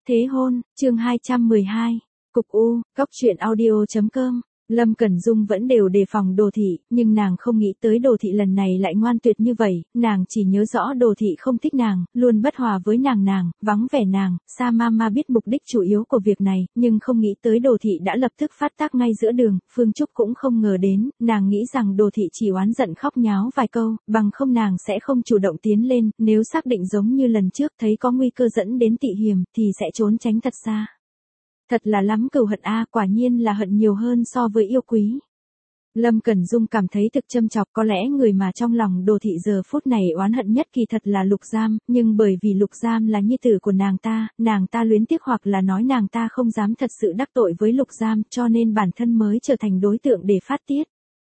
Thế hôn, chương 212, Cục U, Cóc truyện audio.com. Lâm Cẩn Dung vẫn đều đề phòng Đồ Thị, nhưng nàng không nghĩ tới Đồ Thị lần này lại ngoan tuyệt như vậy, nàng chỉ nhớ rõ Đồ Thị không thích nàng, luôn bất hòa với nàng, vắng vẻ nàng, Sa Mama biết mục đích chủ yếu của việc này, nhưng không nghĩ tới Đồ Thị đã lập tức phát tác ngay giữa đường, Phương Trúc cũng không ngờ đến, nàng nghĩ rằng Đồ Thị chỉ oán giận khóc nháo vài câu, bằng không nàng sẽ không chủ động tiến lên, nếu xác định giống như lần trước thấy có nguy cơ dẫn đến tị hiềm, thì sẽ trốn tránh thật xa. Thật là lắm cừu hận a, quả nhiên là hận nhiều hơn so với yêu quý. Lâm Cẩn Dung cảm thấy thực châm chọc, có lẽ người mà trong lòng Đồ Thị giờ phút này oán hận nhất kỳ thật là Lục Giam, nhưng bởi vì Lục Giam là nhi tử của nàng ta luyến tiếc hoặc là nói nàng ta không dám thật sự đắc tội với Lục Giam, cho nên bản thân mới trở thành đối tượng để phát tiết.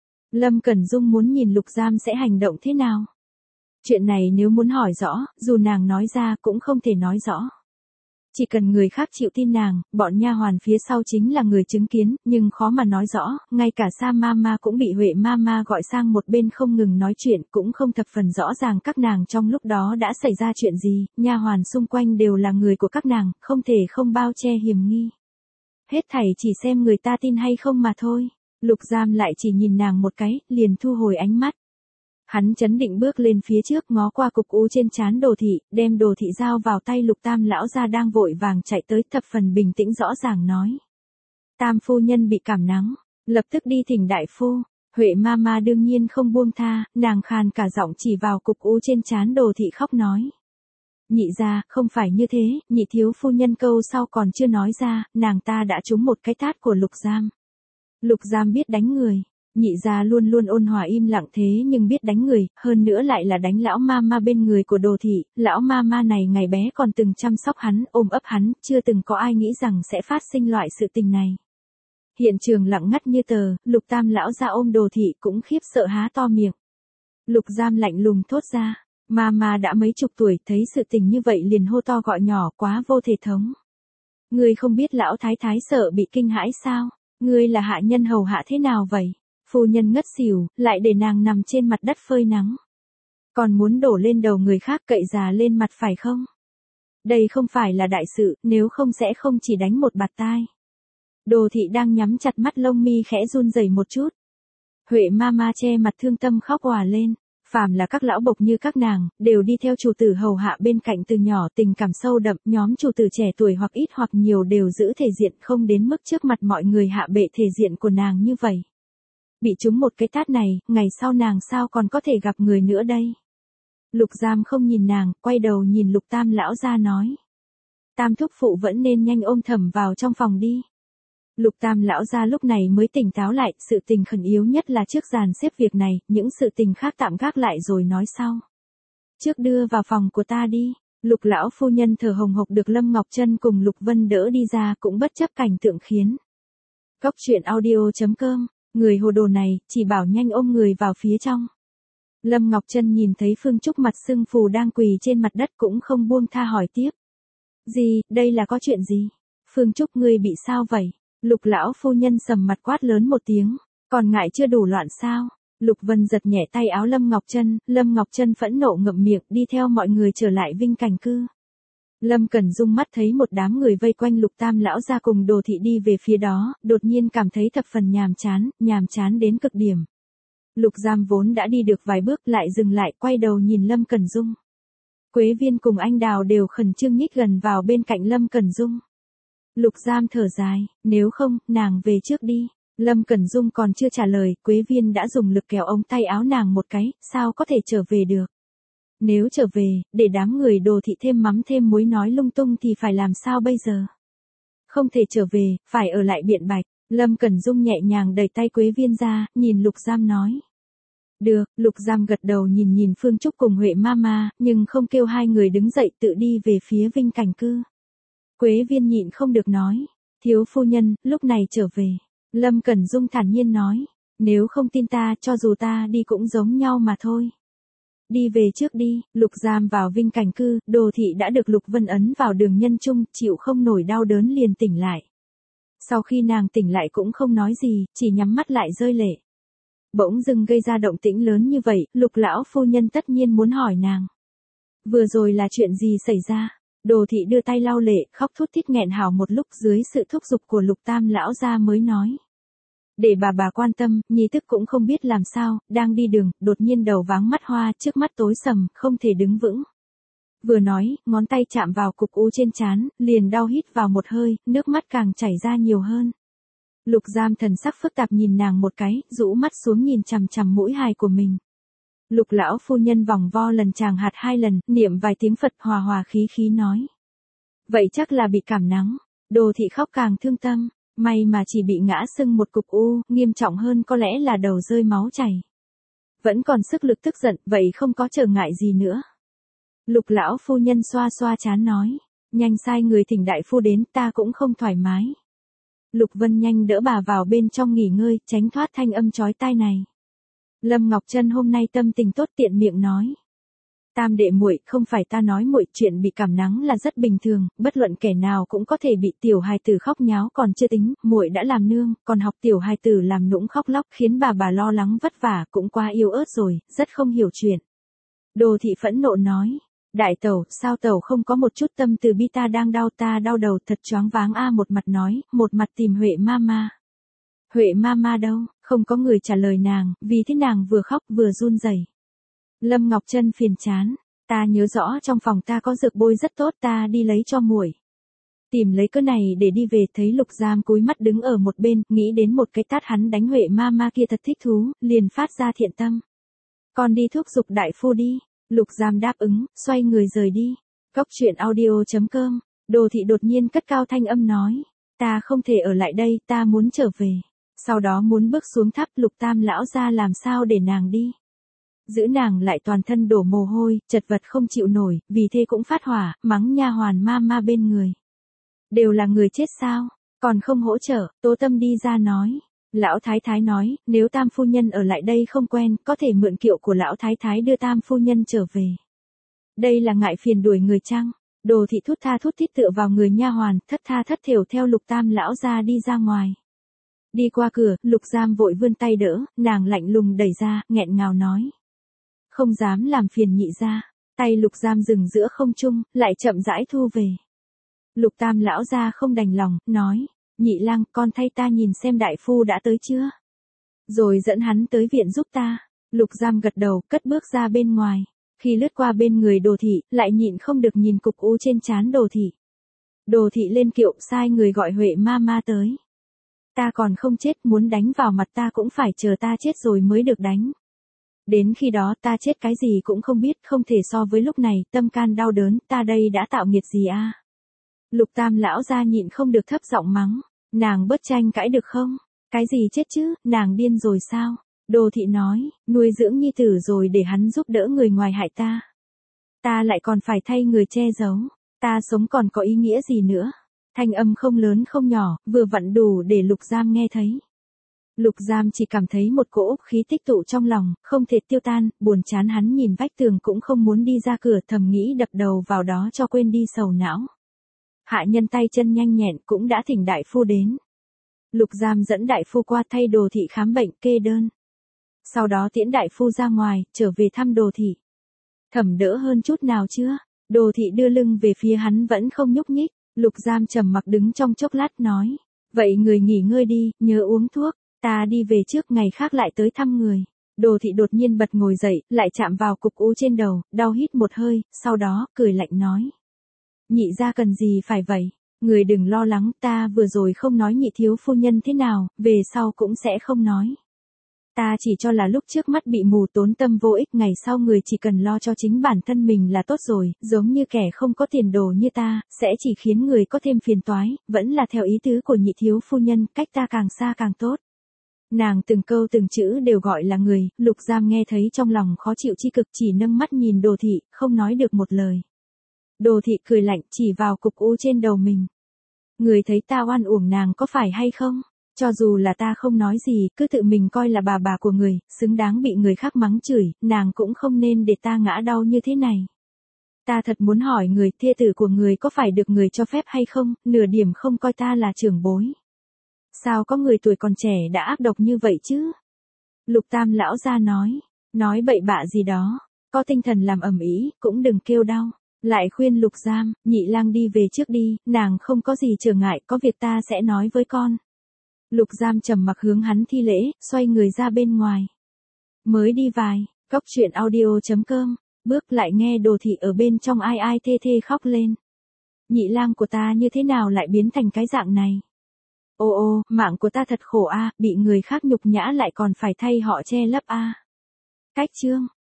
Lâm Cẩn Dung muốn nhìn Lục Giam sẽ hành động thế nào. Chuyện này nếu muốn hỏi rõ, dù nàng nói ra cũng không thể nói rõ. Chỉ cần người khác chịu tin nàng, bọn nha hoàn phía sau chính là người chứng kiến, nhưng khó mà nói rõ, ngay cả Sa Mama cũng bị Huệ Mama gọi sang một bên không ngừng nói chuyện, cũng không thập phần rõ ràng các nàng trong lúc đó đã xảy ra chuyện gì, nha hoàn xung quanh đều là người của các nàng, không thể không bao che hiểm nghi. Hết thảy chỉ xem người ta tin hay không mà thôi. Lục Giam lại chỉ nhìn nàng một cái, liền thu hồi ánh mắt. Hắn chấn định bước lên phía trước ngó qua cục u trên trán Đồ Thị, đem Đồ Thị giao vào tay Lục Tam lão gia đang vội vàng chạy tới, thập phần bình tĩnh rõ ràng nói. Tam phu nhân bị cảm nắng, lập tức đi thỉnh đại phu. Huệ Mama đương nhiên không buông tha, nàng khàn cả giọng chỉ vào cục u trên trán Đồ Thị khóc nói. Nhị gia, không phải như thế, nhị thiếu phu nhân câu sau còn chưa nói ra, nàng ta đã trúng một cái tát của Lục Giam. Lục Giam biết đánh người. Nhị gia luôn luôn ôn hòa im lặng thế nhưng biết đánh người, hơn nữa lại là đánh lão Mama bên người của Đồ Thị, lão Mama này ngày bé còn từng chăm sóc hắn, ôm ấp hắn, chưa từng có ai nghĩ rằng sẽ phát sinh loại sự tình này. Hiện trường lặng ngắt như tờ, Lục Tam lão gia ôm Đồ Thị cũng khiếp sợ há to miệng. Lục Giam lạnh lùng thốt ra, Mama đã mấy chục tuổi, thấy sự tình như vậy liền hô to gọi nhỏ, quá vô thể thống. Ngươi không biết lão thái thái sợ bị kinh hãi sao? Ngươi là hạ nhân hầu hạ thế nào vậy? Phu nhân ngất xỉu, lại để nàng nằm trên mặt đất phơi nắng. Còn muốn đổ lên đầu người khác cậy già lên mặt phải không? Đây không phải là đại sự, nếu không sẽ không chỉ đánh một bạt tai. Đồ Thị đang nhắm chặt mắt, lông mi khẽ run rẩy một chút. Huệ Mama che mặt thương tâm khóc òa lên. Phàm là các lão bộc như các nàng, đều đi theo chủ tử hầu hạ bên cạnh từ nhỏ, tình cảm sâu đậm, nhóm chủ tử trẻ tuổi hoặc ít hoặc nhiều đều giữ thể diện, không đến mức trước mặt mọi người hạ bệ thể diện của nàng như vậy. Bị trúng một cái tát này, ngày sau nàng sao còn có thể gặp người nữa đây? Lục Giam không nhìn nàng, quay đầu nhìn Lục Tam lão gia nói. Tam thúc phụ vẫn nên nhanh ôm Thẩm vào trong phòng đi. Lục Tam lão gia lúc này mới tỉnh táo lại, sự tình khẩn yếu nhất là trước dàn xếp việc này, những sự tình khác tạm gác lại rồi nói sau. Trước đưa vào phòng của ta đi. Lục lão phu nhân thở hồng hộc được Lâm Ngọc Trân cùng Lục Vân đỡ đi ra, cũng bất chấp cảnh tượng khiến. Cóc truyện audio.com. Người hồ đồ này, chỉ bảo nhanh ôm người vào phía trong. Lâm Ngọc Trân nhìn thấy Phương Trúc mặt sưng phù đang quỳ trên mặt đất cũng không buông tha hỏi tiếp. Gì, đây là có chuyện gì? Phương Trúc ngươi bị sao vậy? Lục lão phu nhân sầm mặt quát lớn một tiếng. Còn ngại chưa đủ loạn sao? Lục Vân giật nhẹ tay áo Lâm Ngọc Trân phẫn nộ ngậm miệng đi theo mọi người trở lại Vinh Cảnh Cư. Lâm Cẩn Dung mắt thấy một đám người vây quanh Lục Tam lão gia cùng Đồ Thị đi về phía đó, đột nhiên cảm thấy thập phần nhàm chán đến cực điểm. Lục Giam vốn đã đi được vài bước lại dừng lại, quay đầu nhìn Lâm Cẩn Dung. Quế Viên cùng anh Đào đều khẩn trương nhích gần vào bên cạnh Lâm Cẩn Dung. Lục Giam thở dài, nếu không, nàng về trước đi. Lâm Cẩn Dung còn chưa trả lời, Quế Viên đã dùng lực kéo ống tay áo nàng một cái, sao có thể trở về được. Nếu trở về, để đám người Đồ Thị thêm mắm thêm muối nói lung tung thì phải làm sao bây giờ? Không thể trở về, phải ở lại biện bạch. Lâm Cẩn Dung nhẹ nhàng đẩy tay Quế Viên ra, nhìn Lục Giam nói. Được, Lục Giam gật đầu nhìn Phương Trúc cùng Huệ Mama, nhưng không kêu hai người đứng dậy tự đi về phía Vinh Cảnh Cư. Quế Viên nhịn không được nói. Thiếu phu nhân, lúc này trở về. Lâm Cẩn Dung thản nhiên nói. Nếu không tin ta, cho dù ta đi cũng giống nhau mà thôi. Đi về trước đi. Lục Giam vào Vinh Cảnh Cư, Đồ Thị đã được Lục Vân ấn vào đường nhân trung, chịu không nổi đau đớn liền tỉnh lại. Sau khi nàng tỉnh lại cũng không nói gì, chỉ nhắm mắt lại rơi lệ. Bỗng dưng gây ra động tĩnh lớn như vậy, Lục lão phu nhân tất nhiên muốn hỏi nàng. Vừa rồi là chuyện gì xảy ra? Đồ thị đưa tay lau lệ, khóc thút thít nghẹn hào một lúc dưới sự thúc giục của Lục Tam lão gia mới nói. Để bà quan tâm, nhi tức cũng không biết làm sao, đang đi đường, đột nhiên đầu váng mắt hoa, trước mắt tối sầm, không thể đứng vững. Vừa nói, ngón tay chạm vào cục u trên trán, liền đau hít vào một hơi, nước mắt càng chảy ra nhiều hơn. Lục Giam thần sắc phức tạp nhìn nàng một cái, rũ mắt xuống nhìn chằm chằm mũi hài của mình. Lục lão phu nhân vòng vo lần chàng hạt 2 lần, niệm vài tiếng Phật hòa hòa khí khí nói. Vậy chắc là bị cảm nắng. Đồ thị khóc càng thương tâm, may mà chỉ bị ngã sưng một cục u, nghiêm trọng hơn có lẽ là đầu rơi máu chảy. Vẫn còn sức lực tức giận, vậy không có trở ngại gì nữa. Lục lão phu nhân xoa xoa trán nói, nhanh sai người thỉnh đại phu đến, ta cũng không thoải mái. Lục Vân nhanh đỡ bà vào bên trong nghỉ ngơi, tránh thoát thanh âm chói tai này. Lâm Ngọc Trân hôm nay tâm tình tốt tiện miệng nói. Tam đệ muội, không phải ta nói muội, chuyện bị cảm nắng là rất bình thường, bất luận kẻ nào cũng có thể bị tiểu hài tử khóc nháo còn chưa tính, muội đã làm nương, còn học tiểu hài tử làm nũng khóc lóc khiến bà lo lắng vất vả, cũng quá yếu ớt rồi, rất không hiểu chuyện. Đồ thị phẫn nộ nói. Đại tẩu, sao tẩu không có một chút tâm từ bi, ta đang đau, ta đau đầu thật choáng váng a. Một mặt nói, một mặt tìm Huệ mama. Huệ mama đâu? Không có người trả lời nàng, vì thế nàng vừa khóc vừa run rẩy. Lâm Ngọc Trân phiền chán, ta nhớ rõ trong phòng ta có dược bôi rất tốt, ta đi lấy cho muội. Tìm lấy cái này để đi về, thấy Lục Giam cúi mắt đứng ở một bên, nghĩ đến một cái tát hắn đánh Huệ mama kia thật thích thú, liền phát ra thiện tâm. Con đi thúc giục đại phu đi. Lục Giam đáp ứng, xoay người rời đi. Cóc truyện audio.com. Đồ thị đột nhiên cất cao thanh âm nói. Ta không thể ở lại đây, ta muốn trở về. Sau đó muốn bước xuống tháp. Lục Tam lão ra làm sao để nàng đi. Giữ nàng lại toàn thân đổ mồ hôi, chật vật không chịu nổi, vì thế cũng phát hỏa, mắng nha hoàn ma bên người. Đều là người chết sao, còn không hỗ trợ. Tố Tâm đi ra nói. Lão Thái Thái nói, nếu Tam phu nhân ở lại đây không quen, có thể mượn kiệu của Lão Thái Thái đưa Tam phu nhân trở về. Đây là ngại phiền đuổi người chăng? Đồ thị thút tha thút thít tựa vào người nha hoàn, thất tha thất thểu theo Lục Tam lão ra đi ra ngoài. Đi qua cửa, Lục Giam vội vươn tay đỡ, nàng lạnh lùng đẩy ra, nghẹn ngào nói. Không dám làm phiền nhị gia. Tay Lục Giam dừng giữa không trung, lại chậm rãi thu về. Lục Tam lão ra không đành lòng, nói. Nhị lang, con thay ta nhìn xem đại phu đã tới chưa? Rồi dẫn hắn tới viện giúp ta. Lục Giam gật đầu, cất bước ra bên ngoài. Khi lướt qua bên người Đồ thị, lại nhịn không được nhìn cục u trên trán Đồ thị. Đồ thị lên kiệu, sai người gọi Huệ mama tới. Ta còn không chết, muốn đánh vào mặt ta cũng phải chờ ta chết rồi mới được đánh. Đến khi đó ta chết cái gì cũng không biết, không thể so với lúc này, tâm can đau đớn, ta đây đã tạo nghiệt gì a? Lục Tam lão ra nhịn không được thấp giọng mắng. Nàng bớt tranh cãi được không? Cái gì chết chứ, nàng điên rồi sao? Đồ thị nói, nuôi dưỡng nhi tử rồi để hắn giúp đỡ người ngoài hại ta. Ta lại còn phải thay người che giấu. Ta sống còn có ý nghĩa gì nữa? Thanh âm không lớn không nhỏ, vừa vặn đủ để Lục Giam nghe thấy. Lục Giam chỉ cảm thấy một cỗ khí tích tụ trong lòng, không thể tiêu tan, buồn chán hắn nhìn vách tường cũng không muốn đi ra cửa, thầm nghĩ đập đầu vào đó cho quên đi sầu não. Hạ nhân tay chân nhanh nhẹn cũng đã thỉnh đại phu đến. Lục Giam dẫn đại phu qua thay Đồ thị khám bệnh kê đơn. Sau đó tiễn đại phu ra ngoài, trở về thăm Đồ thị. Thẩm đỡ hơn chút nào chưa? Đồ thị đưa lưng về phía hắn vẫn không nhúc nhích. Lục Giam trầm mặc đứng trong chốc lát nói. Vậy người nghỉ ngơi đi, nhớ uống thuốc. Ta đi về trước, ngày khác lại tới thăm người. Đồ thị đột nhiên bật ngồi dậy, lại chạm vào cục u trên đầu, đau hít một hơi, sau đó cười lạnh nói. Nhị gia cần gì phải vậy? Người đừng lo lắng, ta vừa rồi không nói nhị thiếu phu nhân thế nào, về sau cũng sẽ không nói. Ta chỉ cho là lúc trước mắt bị mù tốn tâm vô ích, ngày sau người chỉ cần lo cho chính bản thân mình là tốt rồi, giống như kẻ không có tiền đồ như ta, sẽ chỉ khiến người có thêm phiền toái, vẫn là theo ý tứ của nhị thiếu phu nhân, cách ta càng xa càng tốt. Nàng từng câu từng chữ đều gọi là người, Lục Giam nghe thấy trong lòng khó chịu chi cực, chỉ nâng mắt nhìn Đồ thị, không nói được một lời. Đồ thị cười lạnh chỉ vào cục u trên đầu mình. Người thấy ta oan uổng nàng có phải hay không? Cho dù là ta không nói gì, cứ tự mình coi là bà của người, xứng đáng bị người khác mắng chửi, nàng cũng không nên để ta ngã đau như thế này. Ta thật muốn hỏi người, thê tử của người có phải được người cho phép hay không, nửa điểm không coi ta là trưởng bối. Sao có người tuổi còn trẻ đã ác độc như vậy chứ? Lục Tam lão ra nói bậy bạ gì đó, có tinh thần làm ầm ĩ, cũng đừng kêu đau. Lại khuyên Lục Giam, Nhị Lang đi về trước đi, nàng không có gì trở ngại, có việc ta sẽ nói với con. Lục Giam trầm mặc hướng hắn thi lễ, xoay người ra bên ngoài. Mới đi vài, cốc truyện audio.com, bước lại nghe Đồ Thị ở bên trong ai ai thê thê khóc lên. Nhị Lang của ta như thế nào lại biến thành cái dạng này? Ô ô, mạng của ta thật khổ a, bị người khác nhục nhã lại còn phải thay họ che lấp a. Cách chương